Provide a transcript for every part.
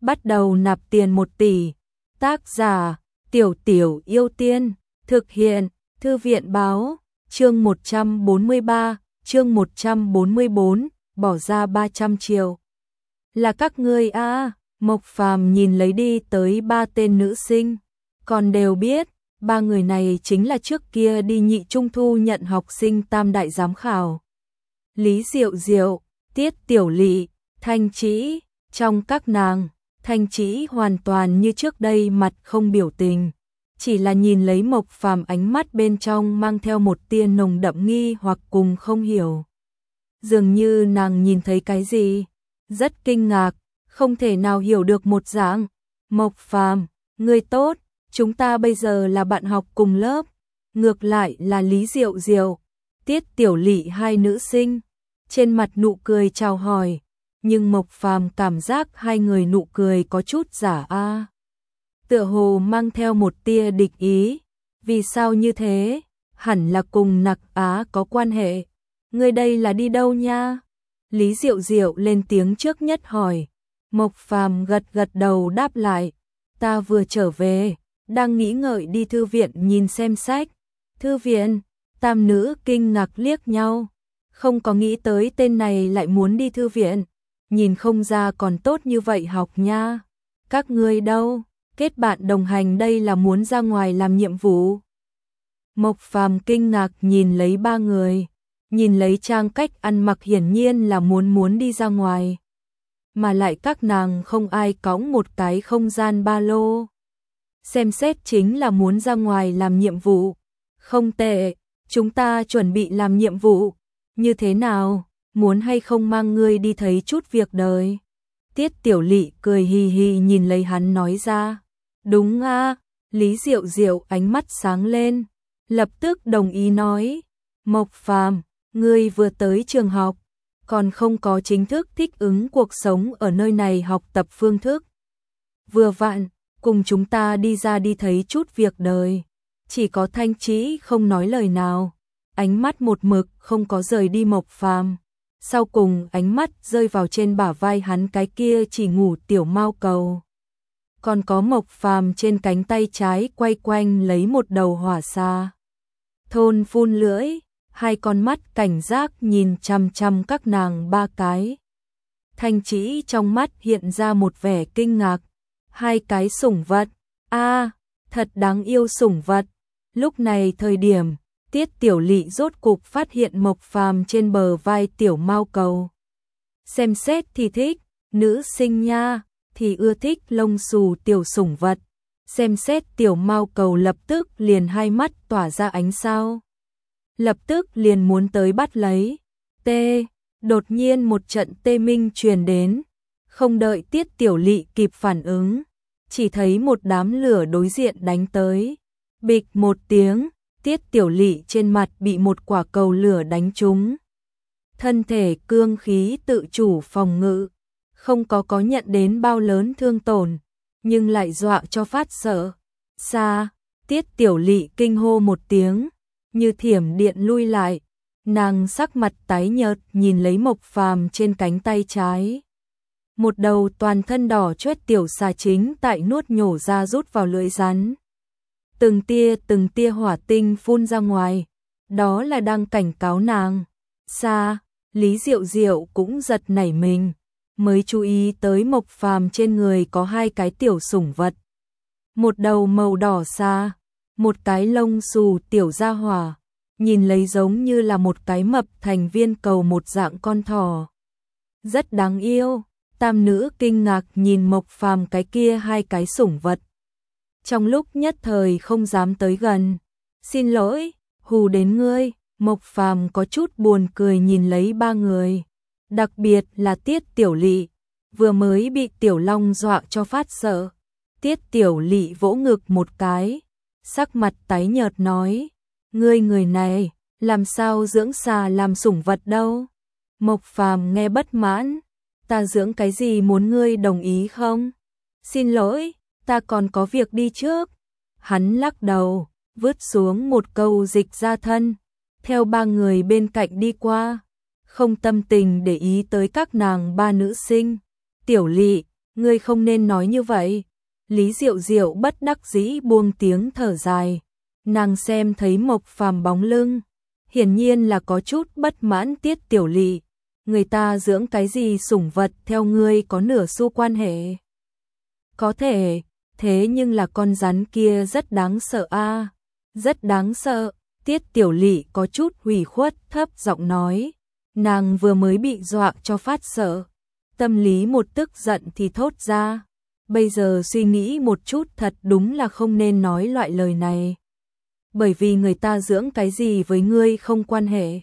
bắt đầu nạp tiền 1 tỷ. Tác giả, Tiểu Tiểu Yêu Tiên, thực hiện, Thư viện báo, chương 143, chương 144, bỏ ra 300 triệu. Là các ngươi à? Mộc Phàm nhìn lấy đi tới 3 tên nữ sinh, còn đều biết, 3 người này chính là trước kia đi nhị trung thu nhận học sinh tam đại giám khảo. Lý Diệu Diệu, Tiết Tiểu Lị, Thanh Trĩ, trong các nàng, Thanh Trĩ hoàn toàn như trước đây mặt không biểu tình, chỉ là nhìn lấy Mộc Phàm ánh mắt bên trong mang theo một tia nồng đậm nghi hoặc cùng không hiểu. Dường như nàng nhìn thấy cái gì, rất kinh ngạc, không thể nào hiểu được một dạng. Mộc Phàm, ngươi tốt, chúng ta bây giờ là bạn học cùng lớp. Ngược lại là Lý Diệu Diệu, Tiết Tiểu Lị hai nữ sinh, trên mặt nụ cười chào hỏi, nhưng Mộc Phàm cảm giác hai người nụ cười có chút giả a. Tựa hồ mang theo một tia địch ý, vì sao như thế? Hẳn là cùng Nặc Á có quan hệ. Ngươi đây là đi đâu nha? Lý Diệu Diệu lên tiếng trước nhất hỏi. Mộc Phàm gật gật đầu đáp lại, ta vừa trở về, đang nghĩ ngợi đi thư viện nhìn xem sách. Thư viện? Tam nữ kinh ngạc liếc nhau, không có nghĩ tới tên này lại muốn đi thư viện, nhìn không ra còn tốt như vậy học nha. Các ngươi đâu? Kết bạn đồng hành đây là muốn ra ngoài làm nhiệm vụ. Mộc Phàm kinh ngạc nhìn lấy 3 người, nhìn lấy trang cách ăn mặc hiển nhiên là muốn đi ra ngoài. Mà lại các nàng không ai cõng một cái không gian ba lô. Xem xét chính là muốn ra ngoài làm nhiệm vụ. Không tệ, chúng ta chuẩn bị làm nhiệm vụ. Như thế nào, muốn hay không mang ngươi đi thấy chút việc đời? Tiết Tiểu Lị cười hì hì nhìn lấy hắn nói ra. Đúng a. Lý Diệu Diệu ánh mắt sáng lên, lập tức đồng ý nói. Mộc Phàm, ngươi vừa tới trường học, còn không có chính thức thích ứng cuộc sống ở nơi này học tập phương thức. Vừa vặn, cùng chúng ta đi ra đi thấy chút việc đời. Chỉ có Thanh Trĩ không nói lời nào, ánh mắt một mực không có rời đi Mộc Phàm. Sau cùng ánh mắt rơi vào trên bả vai hắn cái kia chỉ ngủ tiểu mao cầu. Còn có Mộc Phàm trên cánh tay trái quay quanh lấy một đầu hỏa xa. Thôn phun lưỡi, hai con mắt cảnh giác nhìn chằm chằm các nàng 3 cái. Thanh Trĩ trong mắt hiện ra một vẻ kinh ngạc. 2 cái sủng vật, a, thật đáng yêu sủng vật. Lúc này thời điểm, Tiết Tiểu Lị rốt cục phát hiện Mộc Phàm trên bờ vai tiểu mao cầu. Xem xét thì thích, nữ sinh nha, thì ưa thích lông xù tiểu sủng vật. Xem xét tiểu mao cầu lập tức liền hai mắt tỏa ra ánh sao. Lập tức liền muốn tới bắt lấy. Đột nhiên một trận tê minh truyền đến. Không đợi Tiết Tiểu Lị kịp phản ứng, chỉ thấy một đám lửa đối diện đánh tới. Bịch một tiếng, Tiết Tiểu Lị trên mặt bị một quả cầu lửa đánh trúng. Thân thể cương khí tự chủ phòng ngự, không có nhận đến bao lớn thương tổn, nhưng lại dọa cho phát sợ. Xa, Tiết Tiểu Lị kinh hô một tiếng, như thiểm điện lui lại. Nàng sắc mặt tái nhợt nhìn lấy Mộc Phàm trên cánh tay trái. Một đầu toàn thân đỏ chót tiểu xà chính tại nuốt nhổ ra rút vào lưỡi rắn. Từng tia hỏa tinh phun ra ngoài, đó là đang cảnh cáo nàng. Xa, Lý Diệu Diệu cũng giật nảy mình, mới chú ý tới Mộc Phàm trên người có 2 cái tiểu sủng vật. Một đầu màu đỏ xa, một cái lông xù tiểu gia hỏa, nhìn lấy giống như là một cái mập thành viên cầu một dạng con thỏ. Rất đáng yêu. Tam nữ kinh ngạc nhìn Mộc Phàm cái kia 2 cái sủng vật. Trong lúc nhất thời không dám tới gần. Xin lỗi, hù đến ngươi. Mộc Phàm có chút buồn cười nhìn lấy 3 người. Đặc biệt là Tiết Tiểu Lị, vừa mới bị Tiểu Long dọa cho phát sợ. Tiết Tiểu Lị vỗ ngực một cái, sắc mặt tái nhợt nói. Ngươi người này, làm sao dưỡng xà làm sủng vật đâu? Mộc Phàm nghe bất mãn. Ta dưỡng cái gì muốn ngươi đồng ý không? Xin lỗi, ta còn có việc đi trước. Hắn lắc đầu, vứt xuống một câu dịch ra thân, theo 3 người bên cạnh đi qua, không tâm tình để ý tới các nàng 3 nữ sinh. Tiểu Lị, Ngươi không nên nói như vậy. Lý Diệu Diệu bất đắc dĩ buông tiếng thở dài. Nàng xem thấy Mộc Phàm bóng lưng, hiển nhiên là có chút bất mãn Tiết Tiểu Lỵ. Người ta dưỡng cái gì sủng vật theo ngươi có nửa xu quan hệ. Có thể, thế nhưng là con rắn kia rất đáng sợ a, rất đáng sợ. Tiết Tiểu Lỵ có chút ủy khuất thấp giọng nói. Nàng vừa mới bị dọa cho phát sợ. Tâm lý một tức giận thì thốt ra. Bây giờ suy nghĩ một chút thật đúng là không nên nói loại lời này. Bởi vì người ta dưỡng cái gì với ngươi không quan hệ.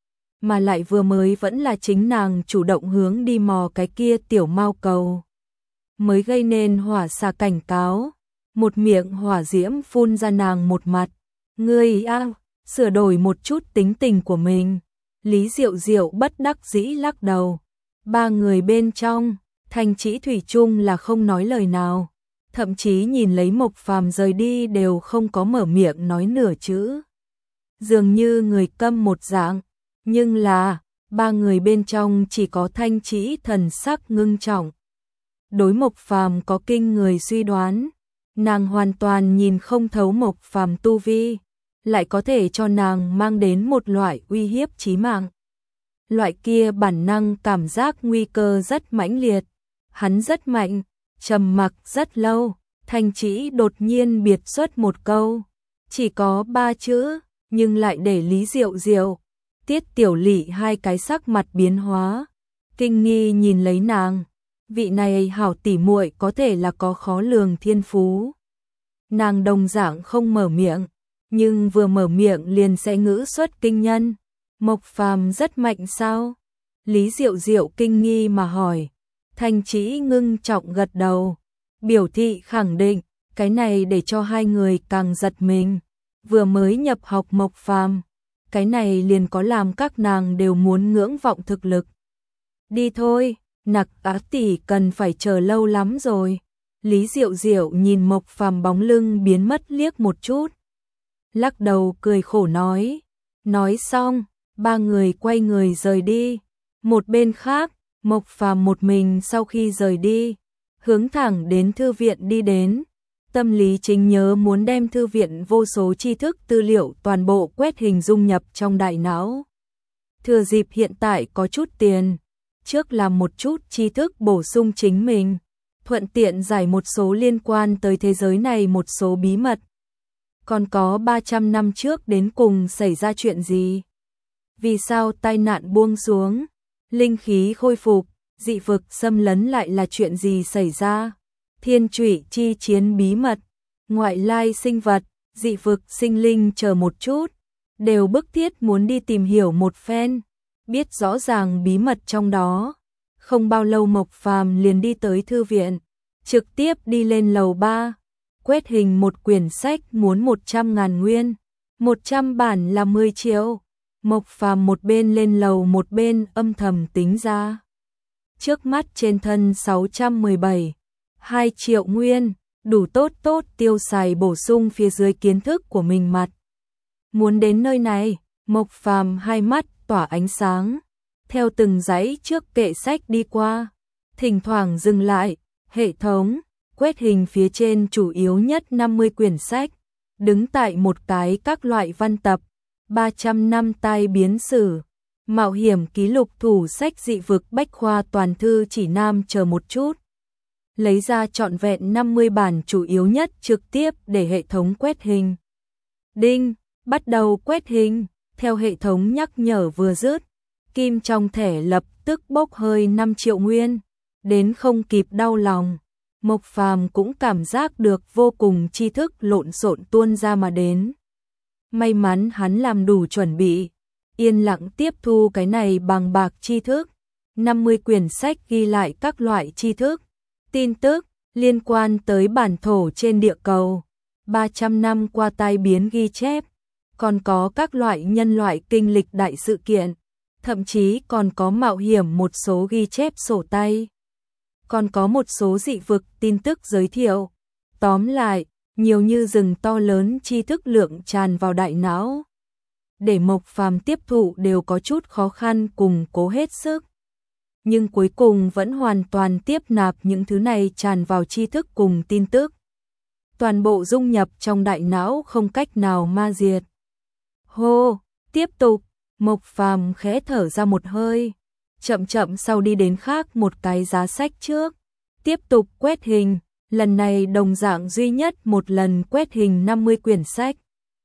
Mà lại vừa mới vẫn là chính nàng chủ động hướng đi mò cái kia tiểu mao cầu. Mới gây nên hỏa xà cảnh cáo. Một miệng hỏa diễm phun ra nàng một mặt. Ngươi sửa đổi một chút tính tình của mình. Lý Diệu Diệu bất đắc dĩ lắc đầu. Ba người bên trong, Thanh Chỉ thủy chung là không nói lời nào. Thậm chí nhìn lấy Mộc Phàm rời đi đều không có mở miệng nói nửa chữ. Dường như người câm một dạng. Nhưng là, ba người bên trong chỉ có Thanh Chỉ thần sắc ngưng trọng. Đối Mộc Phàm có kinh người suy đoán. Nàng hoàn toàn nhìn không thấu Mộc Phàm tu vi. Lại có thể cho nàng mang đến một loại uy hiếp chí mạng. Loại kia bản năng cảm giác nguy cơ rất mãnh liệt. Hắn rất mạnh, trầm mặc rất lâu. Thanh Chỉ đột nhiên biệt xuất một câu. Chỉ có 3 chữ, nhưng lại để Lý Diệu Diệu, Tiết Tiểu Lỵ hai cái sắc mặt biến hóa. Kinh nghi nhìn lấy nàng. Vị này hảo tỉ muội có thể là có khó lường thiên phú. Nàng đồng dạng không mở miệng. Nhưng vừa mở miệng liền sẽ ngữ xuất kinh nhân. Mộc Phàm rất mạnh sao? Lý Diệu Diệu kinh nghi mà hỏi. Thanh Chỉ ngưng trọng gật đầu. Biểu thị khẳng định. Cái này để cho hai người càng giật mình. Vừa mới nhập học Mộc Phàm, cái này liền có làm các nàng đều muốn ngưỡng vọng thực lực. Đi thôi, Nặc Á tỷ cần phải chờ lâu lắm rồi. Lý Diệu Diệu nhìn Mộc Phàm bóng lưng biến mất liếc một chút. Lắc đầu cười khổ nói. Nói xong, ba người quay người rời đi. Một bên khác, Mộc Phàm một mình sau khi rời đi, hướng thẳng đến thư viện đi đến. Tâm lý chính nhớ muốn đem thư viện vô số tri thức tư liệu toàn bộ quét hình dung nhập trong đại não. Thừa dịp hiện tại có chút tiền, trước làm một chút tri thức bổ sung chính mình, thuận tiện giải một số liên quan tới thế giới này một số bí mật. Còn có 300 năm trước đến cùng xảy ra chuyện gì? Vì sao tai nạn buông xuống? Linh khí khôi phục, dị vực xâm lấn lại là chuyện gì xảy ra? Thiên Trụy chi chiến bí mật, ngoại lai sinh vật, dị vực sinh linh chờ một chút, đều bức thiết muốn đi tìm hiểu một phen, biết rõ ràng bí mật trong đó. Không bao lâu Mộc Phàm liền đi tới thư viện, trực tiếp đi lên lầu 3, quét hình một quyển sách muốn 100.000 nguyên, 100 bản là 10 triệu. Mộc Phàm một bên lên lầu một bên âm thầm tính ra. Trước mắt trên thân 617 2 triệu nguyên, đủ tốt tiêu xài bổ sung phía dưới kiến thức của mình mặt. Muốn đến nơi này, Mộc Phàm hai mắt tỏa ánh sáng, theo từng dãy trước kệ sách đi qua, thỉnh thoảng dừng lại, hệ thống, quét hình phía trên chủ yếu nhất 50 quyển sách, đứng tại một cái các loại văn tập, 300 năm tai biến sử, mạo hiểm ký lục thủ sách dị vực bách khoa toàn thư chỉ nam chờ một chút. Lấy ra trọn vẹn 50 bản chủ yếu nhất trực tiếp để hệ thống quét hình. Đinh, bắt đầu quét hình, theo hệ thống nhắc nhở vừa dứt, kim trong thẻ lập tức bốc hơi 5 triệu nguyên, đến không kịp đau lòng. Mộc Phàm cũng cảm giác được vô cùng tri thức lộn xộn tuôn ra mà đến. May mắn hắn làm đủ chuẩn bị, yên lặng tiếp thu cái này bằng bạc tri thức. 50 quyển sách ghi lại các loại tri thức, tin tức liên quan tới bản thổ trên địa cầu, 300 năm qua tai biến ghi chép, còn có các loại nhân loại kinh lịch đại sự kiện, thậm chí còn có mạo hiểm một số ghi chép sổ tay, còn có một số dị vực tin tức giới thiệu. Tóm lại, nhiều như rừng to lớn tri thức lượng tràn vào đại não. Để Mộc Phàm tiếp thụ đều có chút khó khăn cùng cố hết sức. nhưng cuối cùng vẫn hoàn toàn tiếp nạp những thứ này tràn vào tri thức cùng tin tức. Toàn bộ dung nhập trong đại não không cách nào ma diệt. Hô, tiếp tục, Mộc Phàm khẽ thở ra một hơi, chậm chậm sau đi đến khác một cái giá sách trước, tiếp tục quét hình, lần này đồng dạng duy nhất một lần quét hình 50 quyển sách,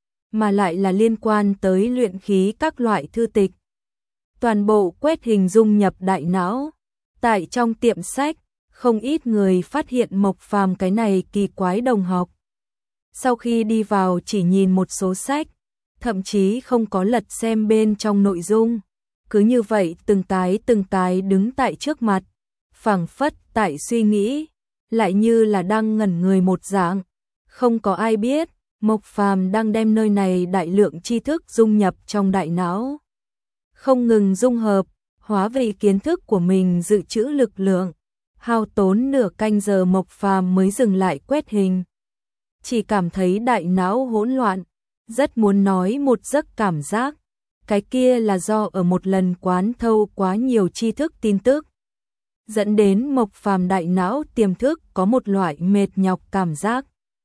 mà lại là liên quan tới luyện khí các loại thư tịch. Toàn bộ quét hình dung nhập đại não. Tại trong tiệm sách, không ít người phát hiện Mộc Phàm cái này kỳ quái đồng học. Sau khi đi vào chỉ nhìn một số sách, thậm chí không có lật xem bên trong nội dung, cứ như vậy từng cái đứng tại trước mặt, phảng phất tại suy nghĩ, lại như là đang ngẩn người một dạng. Không có ai biết, Mộc Phàm đang đem nơi này đại lượng tri thức dung nhập trong đại não. Không ngừng dung hợp, hóa vì kiến thức của mình dự trữ lực lượng. Hao tốn nửa canh giờ Mộc Phàm mới dừng lại quét hình. Chỉ cảm thấy đại não hỗn loạn, rất muốn nói một giấc cảm giác. Cái kia là do ở một lần quán thâu quá nhiều tri thức tin tức, dẫn đến Mộc Phàm đại não tiềm thức có một loại mệt nhọc cảm giác.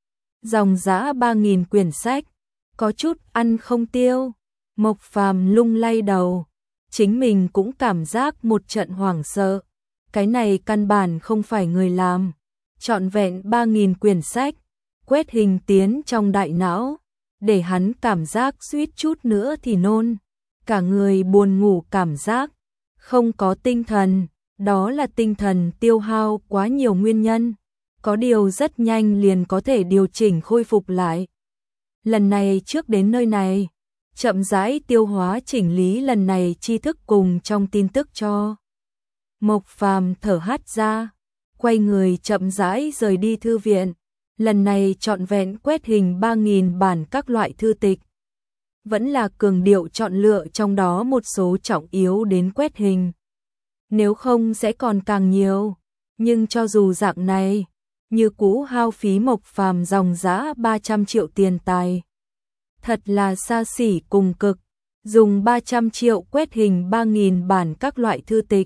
Dòng dã 3.000 quyển sách, có chút ăn không tiêu. Mộc Phàm lung lay đầu, chính mình cũng cảm giác một trận hoảng sợ. Cái này căn bản không phải người làm. Trọn vẹn 3.000 quyển sách, quét hình tiến trong đại não, để hắn cảm giác suýt chút nữa thì nôn. Cả người buồn ngủ cảm giác, không có tinh thần, đó là tinh thần tiêu hao quá nhiều nguyên nhân. Có điều rất nhanh liền có thể điều chỉnh khôi phục lại. Lần này trước đến nơi này, chậm rãi tiêu hóa chỉnh lý lần này tri thức cùng trong tin tức cho. Mộc Phàm thở hắt ra, quay người chậm rãi rời đi thư viện. Lần này trọn vẹn quét hình 3.000 bản các loại thư tịch. Vẫn là cường điệu chọn lựa trong đó một số trọng yếu đến quét hình. Nếu không sẽ còn càng nhiều. Nhưng cho dù dạng này, như cũ hao phí Mộc Phàm dòng giá 300 triệu tiền tài. Thật là xa xỉ cùng cực, dùng 300 triệu quét hình 3.000 bản các loại thư tịch.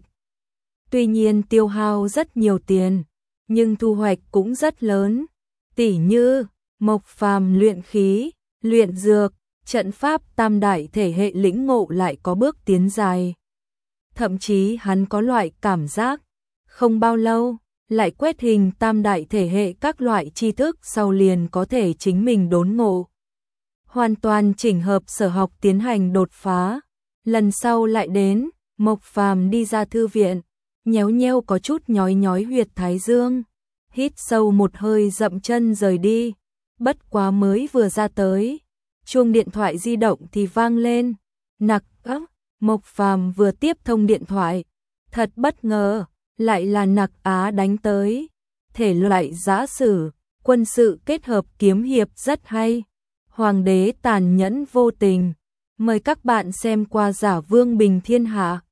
Tuy nhiên tiêu hao rất nhiều tiền, nhưng thu hoạch cũng rất lớn. Tỉ như, Mộc Phàm luyện khí, luyện dược, trận pháp tam đại thể hệ lĩnh ngộ lại có bước tiến dài. Thậm chí hắn có loại cảm giác, không bao lâu, lại quét hình tam đại thể hệ các loại tri thức sau liền có thể chính mình đốn ngộ. Hoàn toàn chỉnh hợp sở học tiến hành đột phá. Lần sau lại đến, Mộc Phàm đi ra thư viện, nhéo nheo có chút nhói nhói huyệt thái dương. Hít sâu một hơi dậm chân rời đi. Bất quá mới vừa ra tới, chuông điện thoại di động thì vang lên. Nặc ấp, Mộc Phàm vừa tiếp thông điện thoại. Thật bất ngờ, lại là Nặc Á đánh tới. Thể loại giã sử, quân sự kết hợp kiếm hiệp rất hay. Hoàng đế tàn nhẫn vô tình. Mời các bạn xem qua Giả Vương Bình Thiên Hạ.